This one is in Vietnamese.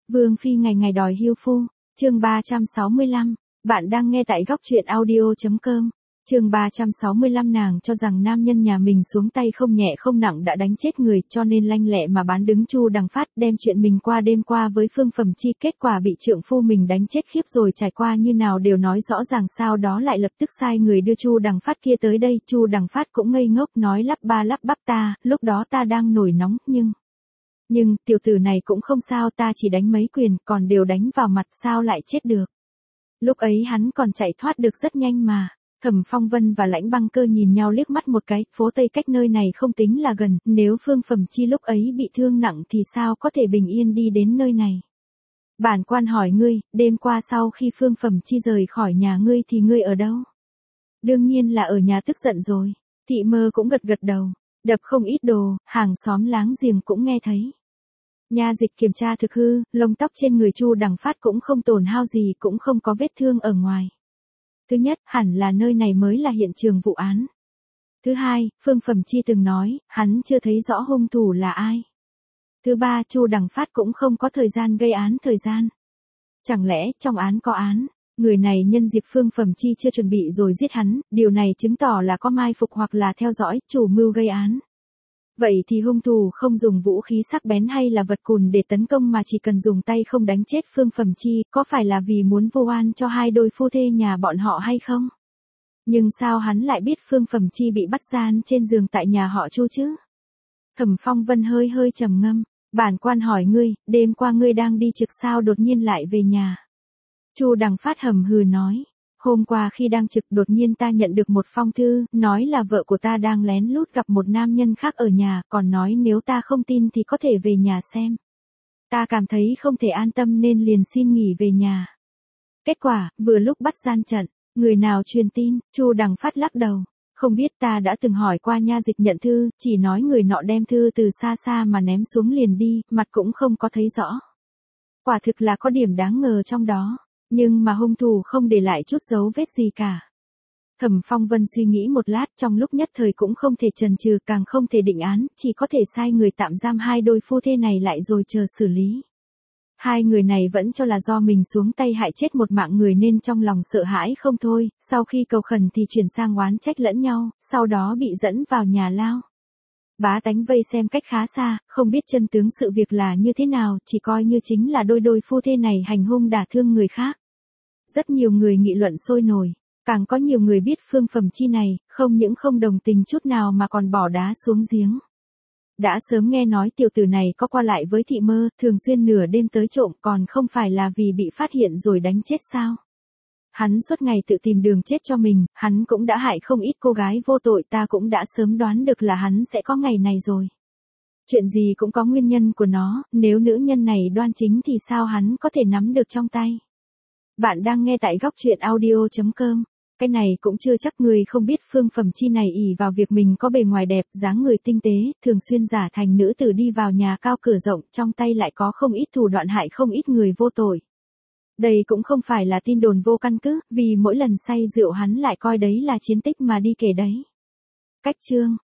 Vương phi ngày ngày đòi hưu phu, chương 365, bạn đang nghe tại góc truyện audio.com. Chương 365 nàng cho rằng nam nhân nhà mình xuống tay không nhẹ không nặng đã đánh chết người cho nên lanh lẹ mà bán đứng Chu Đằng Phát đem chuyện mình qua đêm qua với Phương Phẩm Chi kết quả bị trượng phu mình đánh chết khiếp rồi trải qua như nào đều nói rõ ràng sau đó lại lập tức sai người đưa Chu Đằng Phát kia tới đây. Chu Đằng Phát cũng ngây ngốc nói lắp ba lắp bắp lúc đó ta đang nổi nóng nhưng tiểu tử này cũng không sao ta chỉ đánh mấy quyền còn đều đánh vào mặt sao lại chết được. Lúc ấy hắn còn chạy thoát được rất nhanh mà. Thẩm Phong Vân và Lãnh Băng Cơ nhìn nhau liếc mắt một cái, phố Tây cách nơi này không tính là gần, nếu Phương Phẩm Chi lúc ấy bị thương nặng thì sao có thể bình yên đi đến nơi này. Bản quan hỏi ngươi, đêm qua sau khi Phương Phẩm Chi rời khỏi nhà ngươi thì ngươi ở đâu? Đương nhiên là ở nhà tức giận rồi. Thị Mơ cũng gật gật đầu, đập không ít đồ, hàng xóm láng giềng cũng nghe thấy. Nha dịch kiểm tra thực hư, lông tóc trên người Chu Đằng Phát cũng không tổn hao gì cũng không có vết thương ở ngoài. Thứ nhất, hẳn là nơi này mới là hiện trường vụ án. Thứ hai, Phương Phẩm Chi từng nói, hắn chưa thấy rõ hung thủ là ai. Thứ ba, Chu Đằng Phát cũng không có thời gian gây án thời gian. Chẳng lẽ trong án có án, người này nhân dịp Phương Phẩm Chi chưa chuẩn bị rồi giết hắn, điều này chứng tỏ là có mai phục hoặc là theo dõi, chủ mưu gây án. Vậy thì hung thủ không dùng vũ khí sắc bén hay là vật cùn để tấn công mà chỉ cần dùng tay không đánh chết Phương Phẩm Chi, có phải là vì muốn vu oan cho hai đôi phu thê nhà bọn họ hay không? Nhưng sao hắn lại biết Phương Phẩm Chi bị bắt gian trên giường tại nhà họ Chu chứ? Thẩm Phong Vân hơi trầm ngâm, bản quan hỏi ngươi, đêm qua ngươi đang đi trực sao đột nhiên lại về nhà? Chu Đằng Phát hầm hừ nói. Hôm qua khi đang trực đột nhiên ta nhận được một phong thư, nói là vợ của ta đang lén lút gặp một nam nhân khác ở nhà, còn nói nếu ta không tin thì có thể về nhà xem. Ta cảm thấy không thể an tâm nên liền xin nghỉ về nhà. Kết quả, vừa lúc bắt gian trận, người nào truyền tin, Chu Đằng Phát lắc đầu. Không biết ta đã từng hỏi qua nha dịch nhận thư, chỉ nói người nọ đem thư từ xa xa mà ném xuống liền đi, mặt cũng không có thấy rõ. Quả thực là có điểm đáng ngờ trong đó. Nhưng mà hung thủ không để lại chút dấu vết gì cả. Thẩm Phong Vân suy nghĩ một lát trong lúc nhất thời cũng không thể chần chừ càng không thể định án, chỉ có thể sai người tạm giam hai đôi phu thê này lại rồi chờ xử lý. Hai người này vẫn cho là do mình xuống tay hại chết một mạng người nên trong lòng sợ hãi không thôi, sau khi cầu khẩn thì chuyển sang oán trách lẫn nhau, sau đó bị dẫn vào nhà lao. Bá tánh vây xem cách khá xa, không biết chân tướng sự việc là như thế nào, chỉ coi như chính là đôi phu thê này hành hung đả thương người khác. Rất nhiều người nghị luận sôi nổi, càng có nhiều người biết Phương Phẩm Chi này, không những không đồng tình chút nào mà còn bỏ đá xuống giếng. Đã sớm nghe nói tiểu tử này có qua lại với Thị Mơ, thường xuyên nửa đêm tới trộm còn không phải là vì bị phát hiện rồi đánh chết sao. Hắn suốt ngày tự tìm đường chết cho mình, hắn cũng đã hại không ít cô gái vô tội ta cũng đã sớm đoán được là hắn sẽ có ngày này rồi. Chuyện gì cũng có nguyên nhân của nó, nếu nữ nhân này đoan chính thì sao hắn có thể nắm được trong tay. Bạn đang nghe tại góc truyện audio.com. Cái này cũng chưa chắc người không biết Phương Phẩm Chi này ỷ vào việc mình có bề ngoài đẹp, dáng người tinh tế, thường xuyên giả thành nữ tử đi vào nhà cao cửa rộng, trong tay lại có không ít thủ đoạn hại không ít người vô tội. Đây cũng không phải là tin đồn vô căn cứ, vì mỗi lần say rượu hắn lại coi đấy là chiến tích mà đi kể đấy. Cách chương,